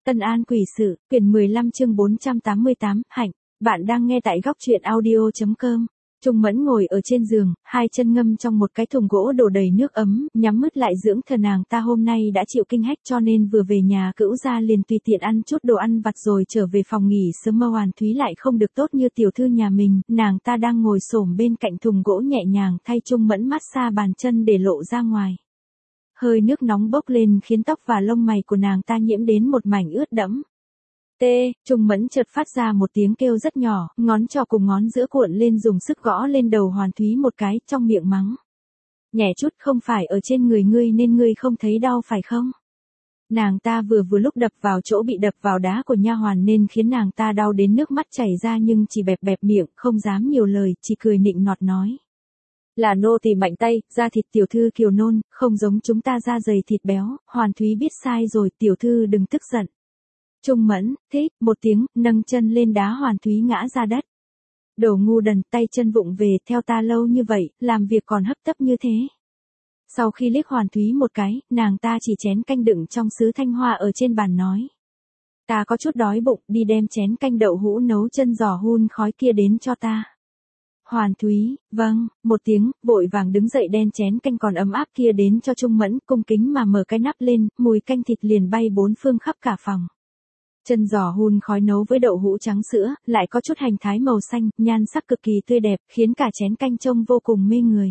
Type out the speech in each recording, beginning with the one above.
Ân An Quỷ Sự, quyển 15 chương 488, Hạnh. Bạn đang nghe tại góc truyện audio.com. Trung Mẫn ngồi ở trên giường, hai chân ngâm trong một cái thùng gỗ đổ đầy nước ấm, nhắm mắt lại dưỡng thần. Nàng ta hôm nay đã chịu kinh hách cho nên vừa về nhà Cữu gia liền tùy tiện ăn chút đồ ăn vặt rồi trở về phòng nghỉ sớm. Mơ Hoàn Thúy lại không được tốt như tiểu thư nhà mình, nàng ta đang ngồi xổm bên cạnh thùng gỗ nhẹ nhàng thay Trung Mẫn massage bàn chân để lộ ra ngoài. Hơi nước nóng bốc lên khiến tóc và lông mày của nàng ta nhiễm đến một mảnh ướt đẫm. Trung Mẫn chợt phát ra một tiếng kêu rất nhỏ, ngón trỏ cùng ngón giữa cuộn lên dùng sức gõ lên đầu Hoàn Thúy một cái, trong miệng mắng. Nhẹ chút, không phải ở trên người ngươi nên ngươi không thấy đau phải không? Nàng ta vừa lúc đập vào chỗ bị đập vào đá của nha hoàn nên khiến nàng ta đau đến nước mắt chảy ra nhưng chỉ bẹp bẹp miệng, không dám nhiều lời, chỉ cười nịnh nọt nói. Là nô tỳ mạnh tay, da thịt tiểu thư kiều nôn, không giống chúng ta da dày thịt béo. Hoàn Thúy biết sai rồi, tiểu thư đừng tức giận. Trung Mẫn, thích, một tiếng, nâng chân lên đá Hoàn Thúy ngã ra đất. Đồ ngu đần, tay chân vụng về, theo ta lâu như vậy, làm việc còn hấp tấp như thế. Sau khi liếc Hoàn Thúy một cái, nàng ta chỉ chén canh đựng trong sứ thanh hoa ở trên bàn nói. Ta có chút đói bụng, đi đem chén canh đậu hũ nấu chân giò hun khói kia đến cho ta. Hoàn Thúy, vâng, một tiếng, vội vàng đứng dậy đem chén canh còn ấm áp kia đến cho Trung Mẫn, cung kính mà mở cái nắp lên, mùi canh thịt liền bay bốn phương khắp cả phòng. Chân giò hun khói nấu với đậu hũ trắng sữa, lại có chút hành thái màu xanh, nhan sắc cực kỳ tươi đẹp, khiến cả chén canh trông vô cùng mê người.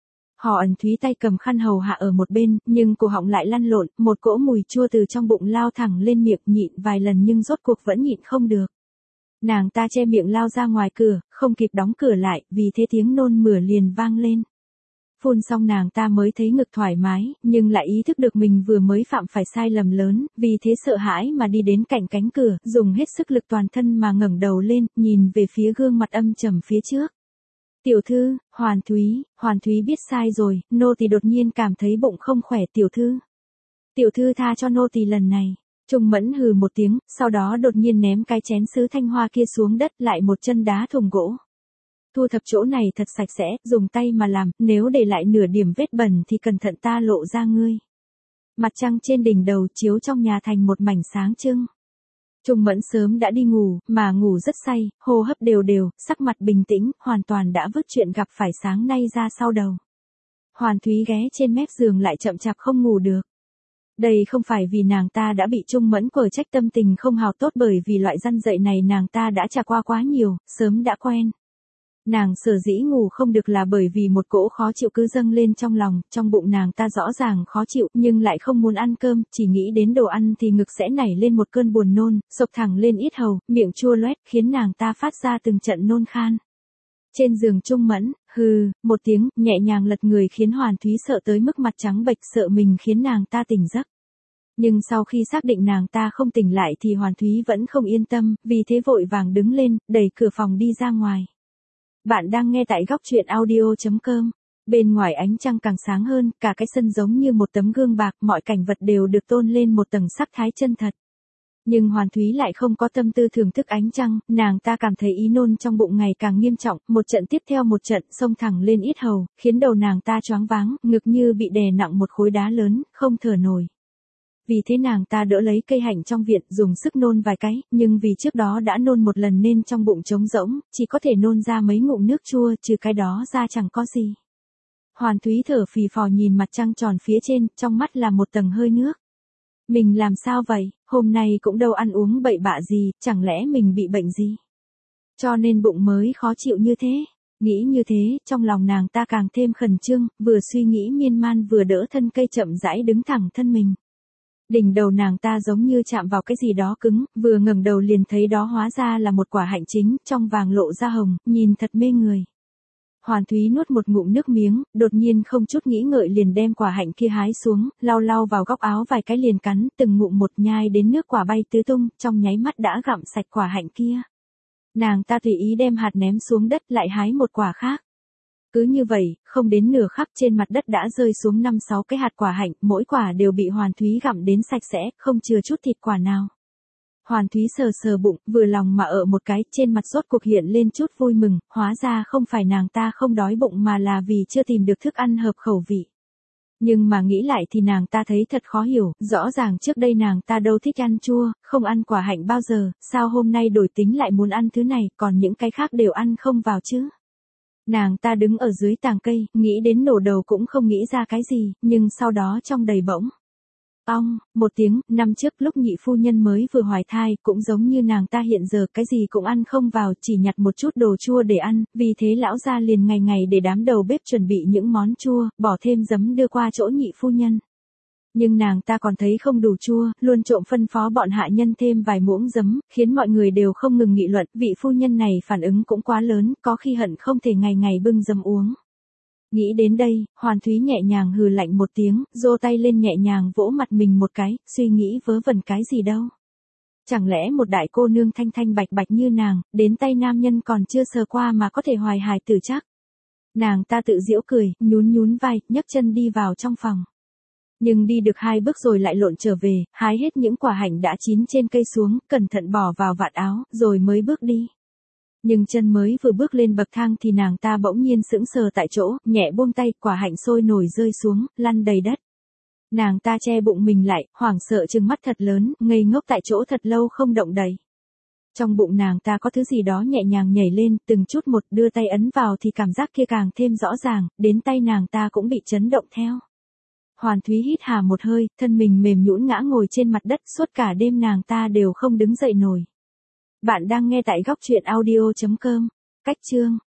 Họ Ẩn Thúy tay cầm khăn hầu hạ ở một bên, nhưng cổ họng lại lăn lộn, một cỗ mùi chua từ trong bụng lao thẳng lên miệng, nhịn vài lần nhưng rốt cuộc vẫn nhịn không được. Nàng ta che miệng lao ra ngoài cửa, không kịp đóng cửa lại, vì thế tiếng nôn mửa liền vang lên. Phun xong nàng ta mới thấy ngực thoải mái, nhưng lại ý thức được mình vừa mới phạm phải sai lầm lớn, vì thế sợ hãi mà đi đến cạnh cánh cửa, dùng hết sức lực toàn thân mà ngẩng đầu lên, nhìn về phía gương mặt âm trầm phía trước. Tiểu thư, Hoàn Thúy biết sai rồi, nô tỳ đột nhiên cảm thấy bụng không khỏe tiểu thư. Tiểu thư tha cho nô tỳ lần này. Trung Mẫn hừ một tiếng, sau đó đột nhiên ném cái chén sứ thanh hoa kia xuống đất, lại một chân đá thùng gỗ. Thu thập chỗ này thật sạch sẽ, dùng tay mà làm, nếu để lại nửa điểm vết bẩn thì cẩn thận ta lộ ra ngươi. Mặt trăng trên đỉnh đầu chiếu trong nhà thành một mảnh sáng trưng. Trung Mẫn sớm đã đi ngủ, mà ngủ rất say, hô hấp đều đều, sắc mặt bình tĩnh, hoàn toàn đã vứt chuyện gặp phải sáng nay ra sau đầu. Hoàn Thúy ghé trên mép giường lại chậm chạp không ngủ được. Đây không phải vì nàng ta đã bị Trung Mẫn quở trách tâm tình không hào tốt, bởi vì loại răn dạy này nàng ta đã trải qua quá nhiều, sớm đã quen. Nàng sở dĩ ngủ không được là bởi vì một cỗ khó chịu cứ dâng lên trong lòng, trong bụng nàng ta rõ ràng khó chịu nhưng lại không muốn ăn cơm, chỉ nghĩ đến đồ ăn thì ngực sẽ nảy lên một cơn buồn nôn, xộc thẳng lên yết hầu, miệng chua loét, khiến nàng ta phát ra từng trận nôn khan. Trên giường Trung Mẫn, hừ, một tiếng, nhẹ nhàng lật người khiến Hoàn Thúy sợ tới mức mặt trắng bệch, sợ mình khiến nàng ta tỉnh giấc. Nhưng sau khi xác định nàng ta không tỉnh lại thì Hoàn Thúy vẫn không yên tâm, vì thế vội vàng đứng lên, đẩy cửa phòng đi ra ngoài. Bạn đang nghe tại góc truyện audio.com. Bên ngoài ánh trăng càng sáng hơn, cả cái sân giống như một tấm gương bạc, mọi cảnh vật đều được tôn lên một tầng sắc thái chân thật. Nhưng Hoàn Thúy lại không có tâm tư thưởng thức ánh trăng, nàng ta cảm thấy ý nôn trong bụng ngày càng nghiêm trọng, một trận tiếp theo một trận xông thẳng lên yết hầu, khiến đầu nàng ta choáng váng, ngực như bị đè nặng một khối đá lớn, không thở nổi. Vì thế nàng ta đỡ lấy cây hạnh trong viện, dùng sức nôn vài cái, nhưng vì trước đó đã nôn một lần nên trong bụng trống rỗng, chỉ có thể nôn ra mấy ngụm nước chua, trừ cái đó ra chẳng có gì. Hoàn Thúy thở phì phò nhìn mặt trăng tròn phía trên, trong mắt là một tầng hơi nước. Mình làm sao vậy, hôm nay cũng đâu ăn uống bậy bạ gì, chẳng lẽ mình bị bệnh gì? Cho nên bụng mới khó chịu như thế. Nghĩ như thế, trong lòng nàng ta càng thêm khẩn trương, vừa suy nghĩ miên man vừa đỡ thân cây chậm rãi đứng thẳng thân mình. Đỉnh đầu nàng ta giống như chạm vào cái gì đó cứng, vừa ngẩng đầu liền thấy đó hóa ra là một quả hạnh chính, trong vàng lộ ra hồng, nhìn thật mê người. Hoàn Thúy nuốt một ngụm nước miếng, đột nhiên không chút nghĩ ngợi liền đem quả hạnh kia hái xuống, lau lau vào góc áo vài cái liền cắn, từng ngụm một nhai đến nước quả bay tứ tung, trong nháy mắt đã gặm sạch quả hạnh kia. Nàng ta tùy ý đem hạt ném xuống đất, lại hái một quả khác. Cứ như vậy, không đến nửa khắc trên mặt đất đã rơi xuống 5-6 cái hạt quả hạnh, mỗi quả đều bị Hoàn Thúy gặm đến sạch sẽ, không chừa chút thịt quả nào. Hoàn Thúy sờ sờ bụng, vừa lòng mà ở một cái, trên mặt rốt cuộc hiện lên chút vui mừng, hóa ra không phải nàng ta không đói bụng mà là vì chưa tìm được thức ăn hợp khẩu vị. Nhưng mà nghĩ lại thì nàng ta thấy thật khó hiểu, rõ ràng trước đây nàng ta đâu thích ăn chua, không ăn quả hạnh bao giờ, sao hôm nay đổi tính lại muốn ăn thứ này, còn những cái khác đều ăn không vào chứ. Nàng ta đứng ở dưới tàng cây, nghĩ đến nổ đầu cũng không nghĩ ra cái gì, nhưng sau đó trong đầy bỗng. Ong, một tiếng, năm trước lúc nhị phu nhân mới vừa hoài thai, cũng giống như nàng ta hiện giờ cái gì cũng ăn không vào, chỉ nhặt một chút đồ chua để ăn, vì thế lão gia liền ngày ngày để đám đầu bếp chuẩn bị những món chua, bỏ thêm giấm đưa qua chỗ nhị phu nhân. Nhưng nàng ta còn thấy không đủ chua, luôn trộm phân phó bọn hạ nhân thêm vài muỗng giấm, khiến mọi người đều không ngừng nghị luận, vị phu nhân này phản ứng cũng quá lớn, có khi hận không thể ngày ngày bưng giấm uống. Nghĩ đến đây, Hoàn Thúy nhẹ nhàng hừ lạnh một tiếng, giơ tay lên nhẹ nhàng vỗ mặt mình một cái, suy nghĩ vớ vẩn cái gì đâu. Chẳng lẽ một đại cô nương thanh thanh bạch bạch như nàng, đến tay nam nhân còn chưa sờ qua mà có thể hoài hài tử chắc. Nàng ta tự giễu cười, nhún nhún vai, nhấc chân đi vào trong phòng. Nhưng đi được 2 bước rồi lại lộn trở về, hái hết những quả hạnh đã chín trên cây xuống, cẩn thận bỏ vào vạt áo, rồi mới bước đi. Nhưng chân mới vừa bước lên bậc thang thì nàng ta bỗng nhiên sững sờ tại chỗ, nhẹ buông tay, quả hạnh sôi nổi rơi xuống, lăn đầy đất. Nàng ta che bụng mình lại, hoảng sợ trừng mắt thật lớn, ngây ngốc tại chỗ thật lâu không động đậy. Trong bụng nàng ta có thứ gì đó nhẹ nhàng nhảy lên, từng chút một, đưa tay ấn vào thì cảm giác kia càng thêm rõ ràng, đến tay nàng ta cũng bị chấn động theo. Hoàn Thúy hít hà một hơi, thân mình mềm nhũn ngã ngồi trên mặt đất, suốt cả đêm nàng ta đều không đứng dậy nổi. Bạn đang nghe tại góc truyện audio.com. Cách chương